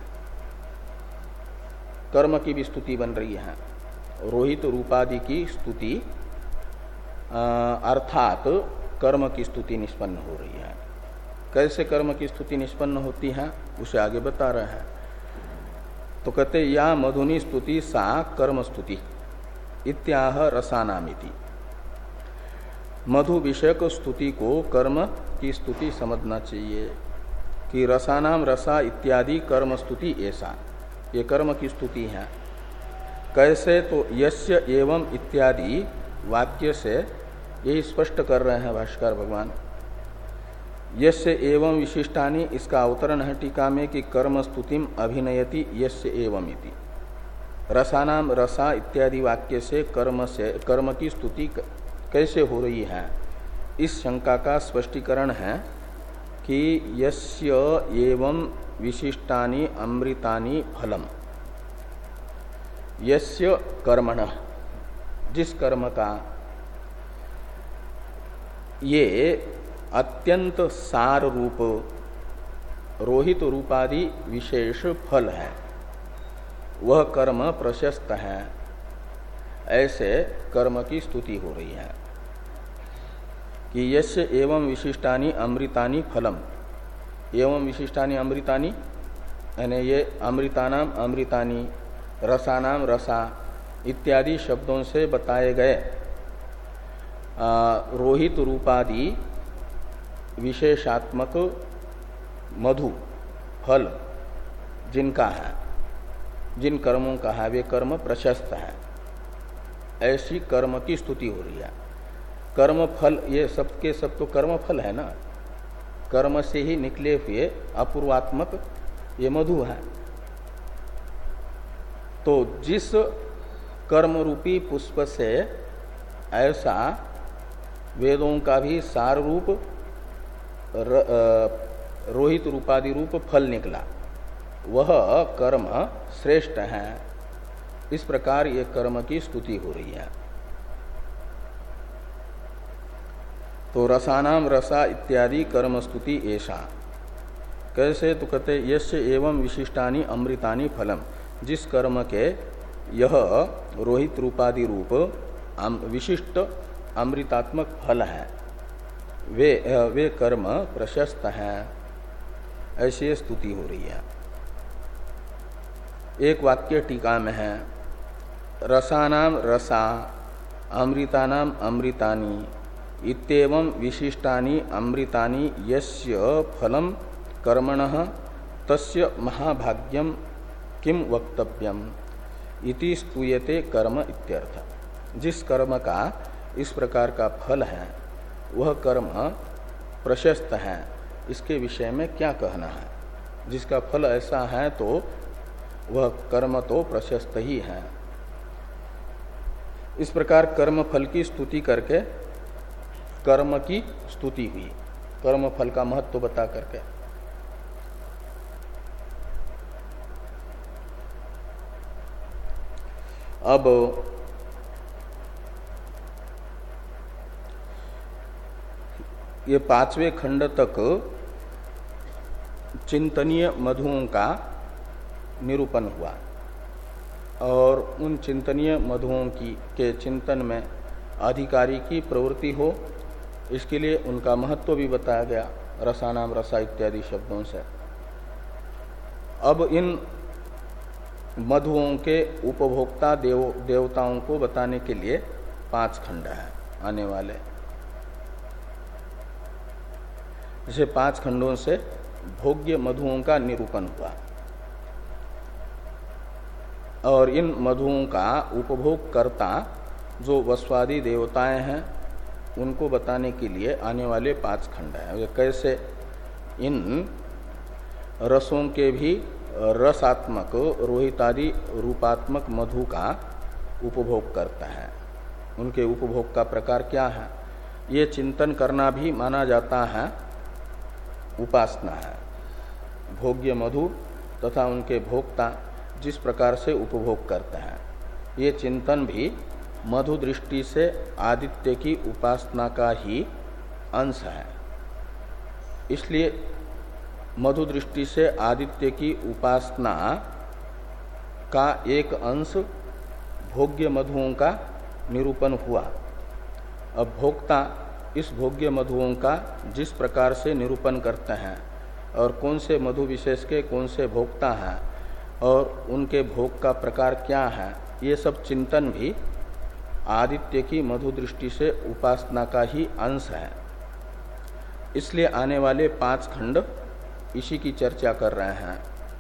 कर्म की भी स्तुति बन रही है। रोहित रूपादि की स्तुति अर्थात कर्म की स्तुति निष्पन्न हो रही है। कैसे कर्म की स्तुति निष्पन्न होती है उसे आगे बता रहे हैं। तो कहते या मधुनी स्तुति सा कर्म स्तुति इत्याह रसानामिति। मधु विषयक स्तुति को कर्म की स्तुति समझना चाहिए कि रसानाम रसा इत्यादि कर्म स्तुति ऐसा, ये कर्म की स्तुति है। कैसे? तो यस्य एवं इत्यादि वाक्य से यही स्पष्ट कर रहे हैं भाष्कर भगवान। यस्य एवं विशिष्टानि, इसका अवतरण है टीका में कि कर्म स्तुतिम अभिनयति यस्य एवं इति। रसानाम रसा इत्यादि वाक्य से कर्म से कर्म की स्तुति कैसे हो रही है, इस शंका का स्पष्टीकरण है कि यस्य एवं विशिष्टानि अमृतानि फलम, यस्य कर्मणः, जिस कर्म का ये अत्यंत सार रूप रोहित रूपादि विशेष फल है, वह कर्म प्रशस्त है, ऐसे कर्म की स्तुति हो रही है कि यस्य एवं विशिष्टानि अमृतानि फलम। एवं विशिष्टानि अमृतानि यानी ये अमृतानाम अमृतानि, रसानाम रसा इत्यादि शब्दों से बताए गए रोहित रूपादि विशेषात्मक मधु फल जिनका है, जिन कर्मों का है, वे कर्म प्रशस्त है, ऐसी कर्म की स्तुति हो रही है। कर्म फल ये सब के सब तो कर्म फल है ना, कर्म से ही निकले हुए अपूर्वात्मक ये मधु है। तो जिस कर्म रूपी पुष्प से ऐसा वेदों का भी सार रूप रोहित रूपादि रूप फल निकला, वह कर्म श्रेष्ठ है। इस प्रकार ये कर्म की स्तुति हो रही है। तो रसानाम रसा इत्यादि कर्म स्तुति ऐसा। कैसे? तो कहते यस्य एवं विशिष्टानि अमृतानि फलम, जिस कर्म के यह रोहित रूपादि रूप विशिष्ट अमृतात्मक फल है, वे वे कर्म प्रशस्त हैं, ऐसी स्तुति हो रही है। एक वाक्य टीका में है, रसानाम रसा अमृतानाम अमृतानि इत्येवं विशिष्टानि अमृतानि यस्य फलम कर्मणः तस्य महाभाग्यम किम वक्तव्यम इति स्तूयते कर्म इत्यर्थ। जिस कर्म का इस प्रकार का फल है वह कर्म प्रशस्त है, इसके विषय में क्या कहना है। जिसका फल ऐसा है तो वह कर्म तो प्रशस्त ही है। इस प्रकार कर्म फल की स्तुति करके कर्म की स्तुति हुई, कर्म फल का महत्व बता करके। अब ये पांचवें खंड तक चिंतनीय मधुओं का निरूपण हुआ और उन चिंतनीय मधुओं की के चिंतन में अधिकारी की प्रवृत्ति हो, इसके लिए उनका महत्व भी बताया गया रसानाम रसा इत्यादि शब्दों से। अब इन मधुओं के उपभोक्ता देव देवताओं को बताने के लिए पांच खंड हैं आने वाले। जैसे पांच खंडों से भोग्य मधुओं का निरूपण हुआ और इन मधुओं का उपभोग करता जो वस्वादी देवताएं हैं उनको बताने के लिए आने वाले पांच खंड हैं। कैसे इन रसों के भी रसात्मक रोहितादि रूपात्मक मधु का उपभोग करता है, उनके उपभोग का प्रकार क्या है, ये चिंतन करना भी माना जाता है उपासना है। भोग्य मधु तथा उनके भोक्ता जिस प्रकार से उपभोग करते हैं, ये चिंतन भी मधु दृष्टि से आदित्य की उपासना का ही अंश है। इसलिए मधु दृष्टि से आदित्य की उपासना का एक अंश भोग्य मधुओं का निरूपण हुआ। अब भोक्ता इस भोग्य मधुओं का जिस प्रकार से निरूपण करते हैं और कौन से मधु विशेष के कौन से भोक्ता हैं और उनके भोग का प्रकार क्या है, ये सब चिंतन भी आदित्य की मधु दृष्टि से उपासना का ही अंश है। इसलिए आने वाले पांच खंड इसी की चर्चा कर रहे हैं।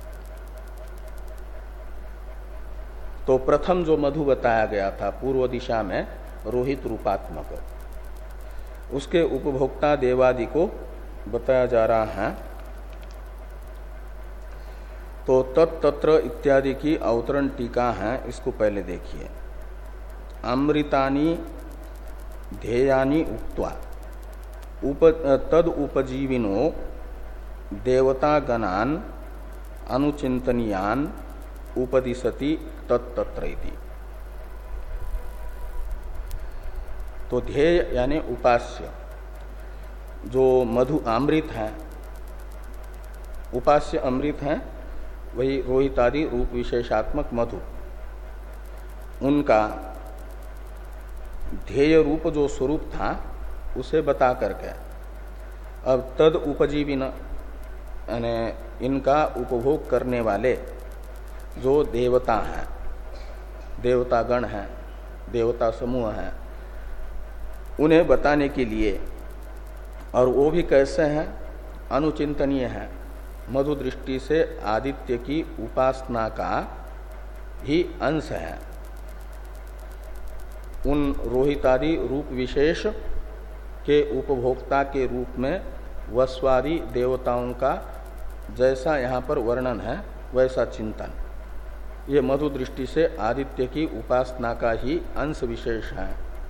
तो प्रथम जो मधु बताया गया था पूर्व दिशा में रोहित रूपात्मक, उसके उपभोक्ता देवादि को बताया जा रहा है। तो तत्तत्र इत्यादि की अवतरण टीका है, इसको पहले देखिए। अमृतानि ध्येयानि उक्त्वा उप तद उपजीविनो देवता गणान अनुचिंतनीयान उपदिशति तत्तत्र इति। तो ध्येय यानी उपास्य जो मधु अमृत है, उपास्य अमृत है, वही रोहितादि रूप विशेषात्मक मधु, उनका ध्येय रूप जो स्वरूप था उसे बता करके अब तद उपजीविन यानी इनका उपभोग करने वाले जो देवता हैं, देवतागण हैं, देवता समूह हैं, उन्हें बताने के लिए, और वो भी कैसे हैं, अनुचिंतनीय हैं, मधु दृष्टि से आदित्य की उपासना का ही अंश है। उन रोहितादि रूप विशेष के उपभोक्ता के रूप में वस्वादि देवताओं का जैसा यहाँ पर वर्णन है वैसा चिंतन, ये मधु दृष्टि से आदित्य की उपासना का ही अंश विशेष है।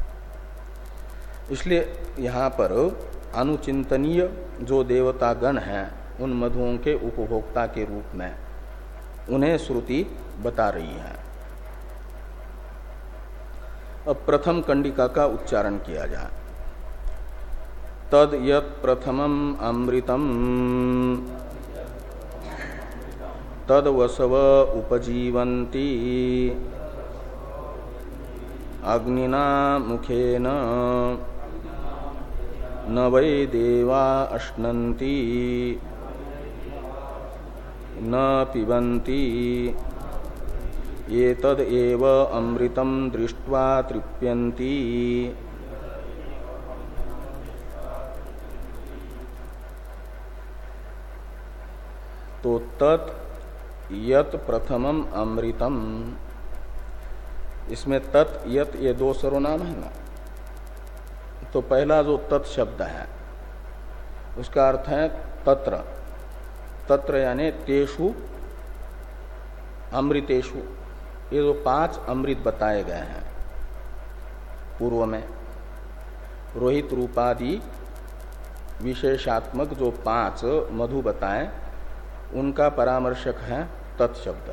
इसलिए यहाँ पर अनुचिंतनीय जो देवतागण हैं उन मधुओं के उपभोक्ता के रूप में उन्हें श्रुति बता रही है। अब प्रथम कंडिका का उच्चारण किया जाए। तद यत् प्रथमम अमृतम तद वसव उपजीवन्ति अग्निना मुखेन न वै देवा अश्नन्ति न पिबन्ति ये तद एव अमृतम दृष्ट्वा तृप्यन्ति तो तत् यत प्रथमम अमृतम, इसमें तत् यत ये दो सर्वनाम है ना। तो पहला जो तत् शब्द है उसका अर्थ है तत्र, तत्र यानी तेषु अमृतेषु, ये जो पांच अमृत बताए गए हैं पूर्व में, रोहित रूपादि विशेषात्मक जो पांच मधु बताए उनका परामर्शक है तत्शब्द,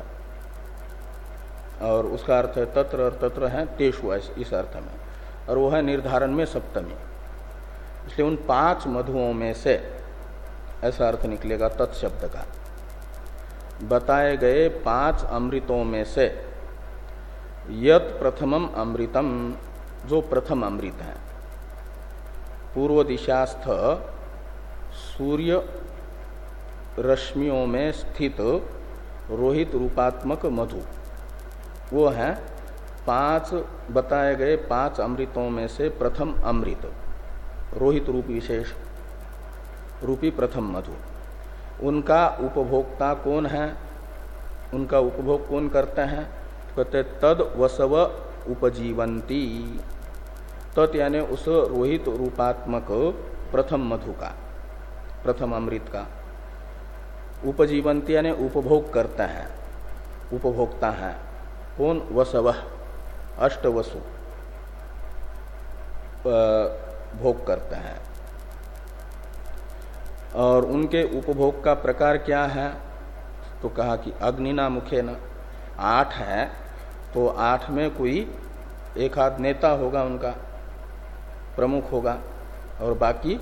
और उसका अर्थ है तत्र, और तत्र है तेषु इस अर्थ में, और वो है निर्धारण में सप्तमी। इसलिए उन पांच मधुओं में से ऐसा अर्थ निकलेगा तत्शब्द का। बताए गए पांच अमृतों में से यत प्रथमम अमृतम, जो प्रथम अमृत है, पूर्व दिशास्थ सूर्य रश्मियों में स्थित रोहित रूपात्मक मधु, वो है पांच बताए गए पांच अमृतों में से प्रथम अमृत, रोहित रूप विशेष रूपी प्रथम मधु। उनका उपभोक्ता कौन है, उनका उपभोग कौन करते हैं? कहते तद वसव उपजीवंती, तत् यानी उस रोहित रूपात्मक प्रथम मधु का, प्रथम अमृत का, उपजीवंती यानी उपभोग करता है, उपभोक्ता है कौन? वसव, अष्टवसु भोग करते हैं। और उनके उपभोग का प्रकार क्या है? तो कहा कि अग्निना मुखेन, आठ है तो आठ में कोई एक आध नेता होगा, उनका प्रमुख होगा, और बाकी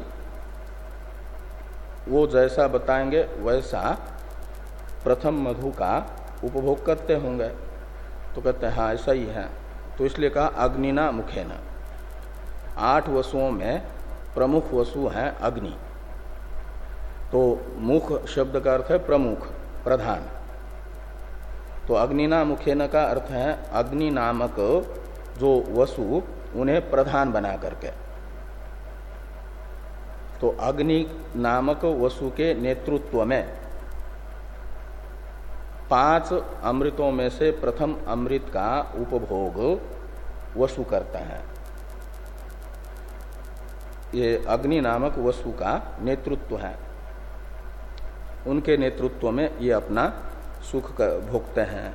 वो जैसा बताएंगे वैसा प्रथम मधु का उपभोग करते होंगे। तो कहते हैं हाँ ऐसा ही है, तो इसलिए कहा अग्निना मुखेन, आठ वसुओं में प्रमुख वसु है अग्नि। तो मुख शब्द का अर्थ है प्रमुख, प्रधान। तो अग्निना मुखेन का अर्थ है अग्नि नामक जो वसु उन्हें प्रधान बना करके। तो अग्नि नामक वसु के नेतृत्व में पांच अमृतों में से प्रथम अमृत का उपभोग वसु करता है। ये अग्नि नामक वसु का नेतृत्व है, उनके नेतृत्व में ये अपना सुख भोगते हैं।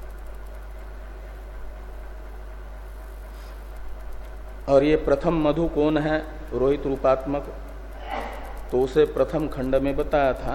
और ये प्रथम मधु कौन है? रोहित रूपात्मक। तो उसे प्रथम खंड में बताया था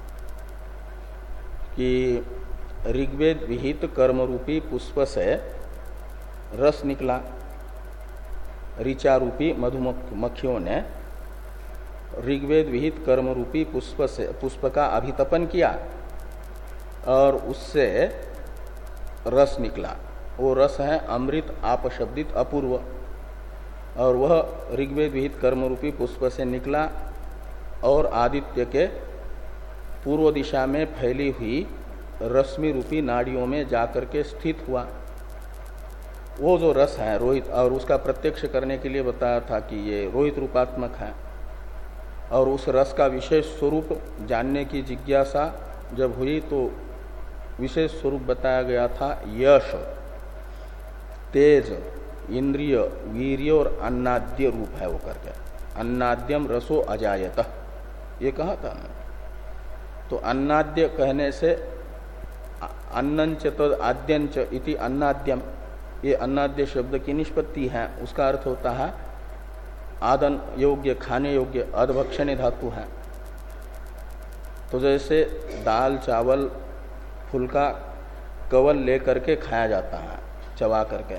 कि ऋग्वेद विहित कर्म रूपी पुष्प से रस निकला, ऋचा रूपी मधुमक्खियों ने ऋग्वेद विहित कर्म रूपी पुष्प से पुष्प का अभितपन किया और उससे रस निकला। वो रस है अमृत आपशब्दित अपूर्व, और वह ऋग्वेद विहित कर्म रूपी पुष्प से निकला और आदित्य के पूर्व दिशा में फैली हुई रश्मि रूपी नाड़ियों में जाकर के स्थित हुआ। वो जो रस है रोहित, और उसका प्रत्यक्ष करने के लिए बताया था कि ये रोहित रूपात्मक है, और उस रस का विशेष स्वरूप जानने की जिज्ञासा जब हुई तो विशेष स्वरूप बताया गया था यश, तेज, इंद्रिय, वीर्य और अन्नाद्य रूप है वो करके। अन्नाद्यम रसो अजायत, ये कहा था ना। तो अन्नाद्य कहने से अन्नंच तद आद्यंच इति अन्नाद्यम, ये अन्नाद्य शब्द की निष्पत्ति है। उसका अर्थ होता है आदन योग्य, खाने योग्य, अधभक्षण धातु है। तो जैसे दाल चावल फुल्का कवल लेकर के खाया जाता है चबा करके,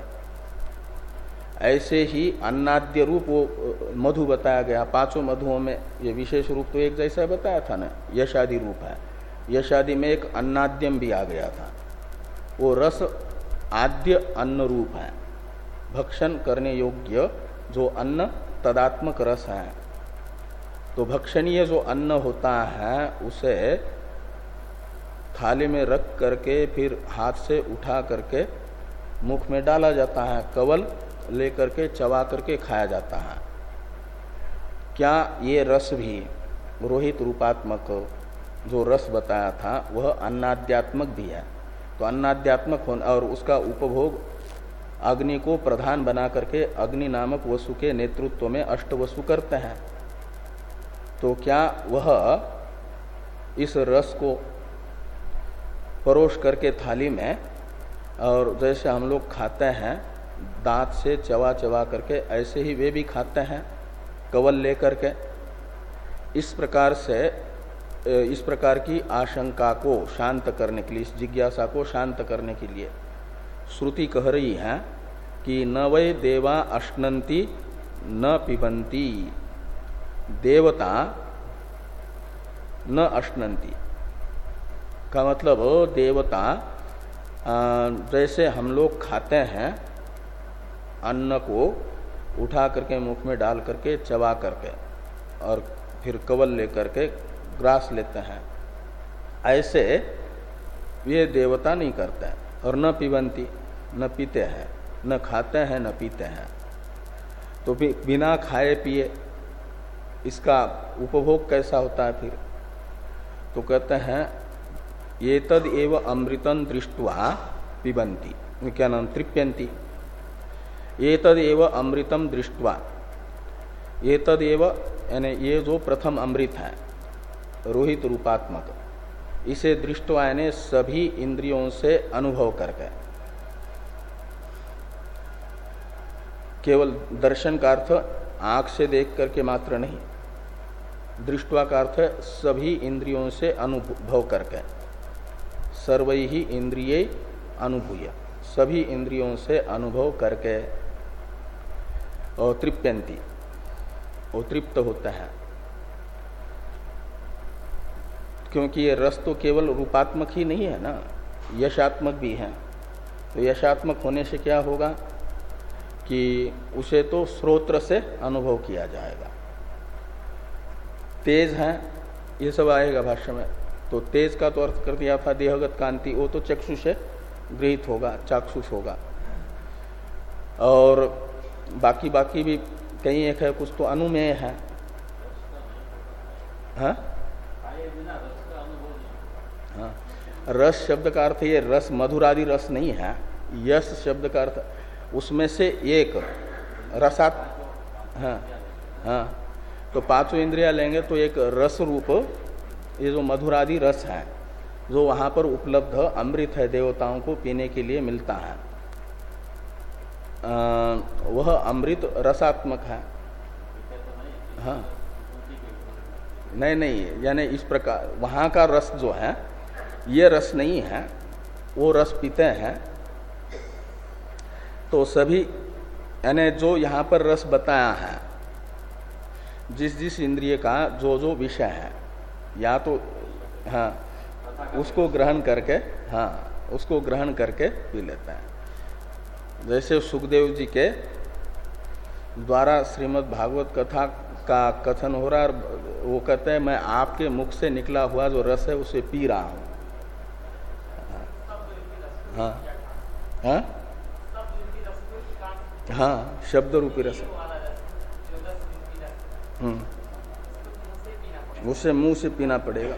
ऐसे ही अन्नाद्य रूप वो मधु बताया गया। पांचों मधुओं में ये विशेष रूप तो एक जैसा बताया था ना, यशादि रूप है। यशादि में एक अन्नाद्यम भी आ गया था। वो रस आद्य अन्न रूप है, भक्षण करने योग्य जो अन्न तदात्मक रस है। तो भक्षणीय जो अन्न होता है उसे थाली में रख करके फिर हाथ से उठा करके मुख में डाला जाता है, कवल लेकर के चबा करके खाया जाता है। क्या ये रस भी रोहित रूपात्मक जो रस बताया था वह अन्नाद्यात्मक भी है। तो अन्नाद्यात्मक होने और उसका उपभोग अग्नि को प्रधान बना करके अग्नि नामक वसु के नेतृत्व में अष्ट वसु करते हैं। तो क्या वह इस रस को परोस करके थाली में, और जैसे हम लोग खाते हैं दांत से चबा चबा करके, ऐसे ही वे भी खाते हैं कवल लेकर के। इस प्रकार से इस प्रकार की आशंका को शांत करने के लिए, इस जिज्ञासा को शांत करने के लिए श्रुति कह रही है कि न वै देवा अश्नन्ति न पिबन्ति, देवता न अश्नन्ति का मतलब देवता जैसे हम लोग खाते हैं अन्न को उठा करके मुख में डाल करके चबा करके और फिर कवल लेकर के ग्रास लेते हैं, ऐसे ये देवता नहीं करते हैं। और न पिबंती, न पीते हैं, न खाते हैं न पीते हैं। तो बिना खाए पिए इसका उपभोग कैसा होता है फिर? तो कहते हैं ये तद एव अमृतम दृष्ट्वा पिबंती, क्या नाम, तृप्यंती। ये तद एव अमृतम दृष्ट्वा, ये तद एव यानी ये जो प्रथम अमृत है रोहित रूपात्मक, इसे दृष्टवा यानी सभी इंद्रियों से अनुभव करके, केवल दर्शन का अर्थ आंख से देख करके मात्र नहीं, दृष्टवा का अर्थ सभी इंद्रियों से अनुभव करके, सर्वैहि इंद्रिये अनुभूय, सभी इंद्रियों से अनुभव करके, और तृप्यंती, वो तृप्त होता है। क्योंकि ये रस तो केवल रूपात्मक ही नहीं है ना, यशात्मक भी है। तो यशात्मक होने से क्या होगा कि उसे तो श्रोत्र से अनुभव किया जाएगा। तेज है, ये सब आएगा भाष्य में। तो तेज का तो अर्थ कर दिया था देहगत कांति, वो तो चक्षु से गृहीत होगा, चाक्षुष होगा। और बाकी बाकी भी कई एक है, कुछ तो अनुमेय है। हाँ? हाँ, रस शब्द का अर्थ ये रस मधुरादि रस नहीं है। यश शब्द का अर्थ उसमें से एक रसात। हाँ हाँ, तो पांचों इंद्रियां लेंगे तो एक रस रूप ये जो मधुरादि रस है, जो वहां पर उपलब्ध अमृत है, देवताओं को पीने के लिए मिलता है, आ, वह अमृत रसात्मक है। हाँ, नहीं नहीं, यानी इस प्रकार वहां का रस जो है ये रस नहीं है, वो रस पीते हैं। तो सभी यानी जो यहाँ पर रस बताया है, जिस जिस इंद्रिय का जो जो विषय है, या तो हाँ उसको ग्रहण करके, हाँ उसको ग्रहण करके पी लेते हैं। जैसे सुखदेव जी के द्वारा श्रीमद् भागवत कथा का कथन हो रहा है, वो कहते हैं मैं आपके मुख से निकला हुआ जो रस है उसे पी रहा हूँ। हाँ हाँ हाँ, शब्द रूपी रस, हम्म, उसे मुंह से पीना पड़ेगा।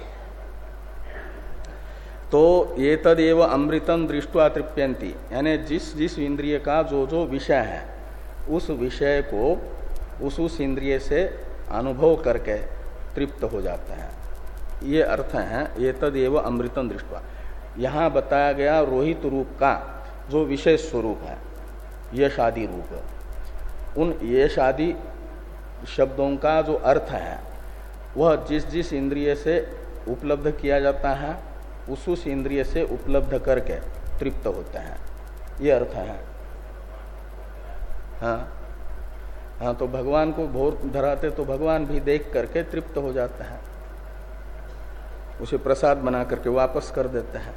तो ये तदेव अमृतम दृष्ट्वा तृप्यंती, यानी जिस जिस इंद्रिय का जो जो विषय है उस विषय को उस उस इंद्रिय से अनुभव करके तृप्त हो जाता है। ये अर्थ है ये तदेव अमृतम दृष्ट्वा। यहाँ बताया गया रोहित रूप का जो विशेष स्वरूप है, यश आदि रूप, उन यश आदि शब्दों का जो अर्थ है वह जिस जिस इंद्रिय से उपलब्ध किया जाता है उस उस इंद्रिय से उपलब्ध करके तृप्त होते हैं, ये अर्थ है। हाँ हाँ, तो भगवान को भोर धराते तो भगवान भी देख करके तृप्त हो जाते हैं, उसे प्रसाद बना करके वापस कर देते हैं।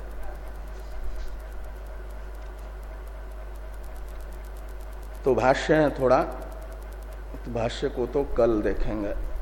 तो भाष्य है थोड़ा, तो भाष्य को तो कल देखेंगे।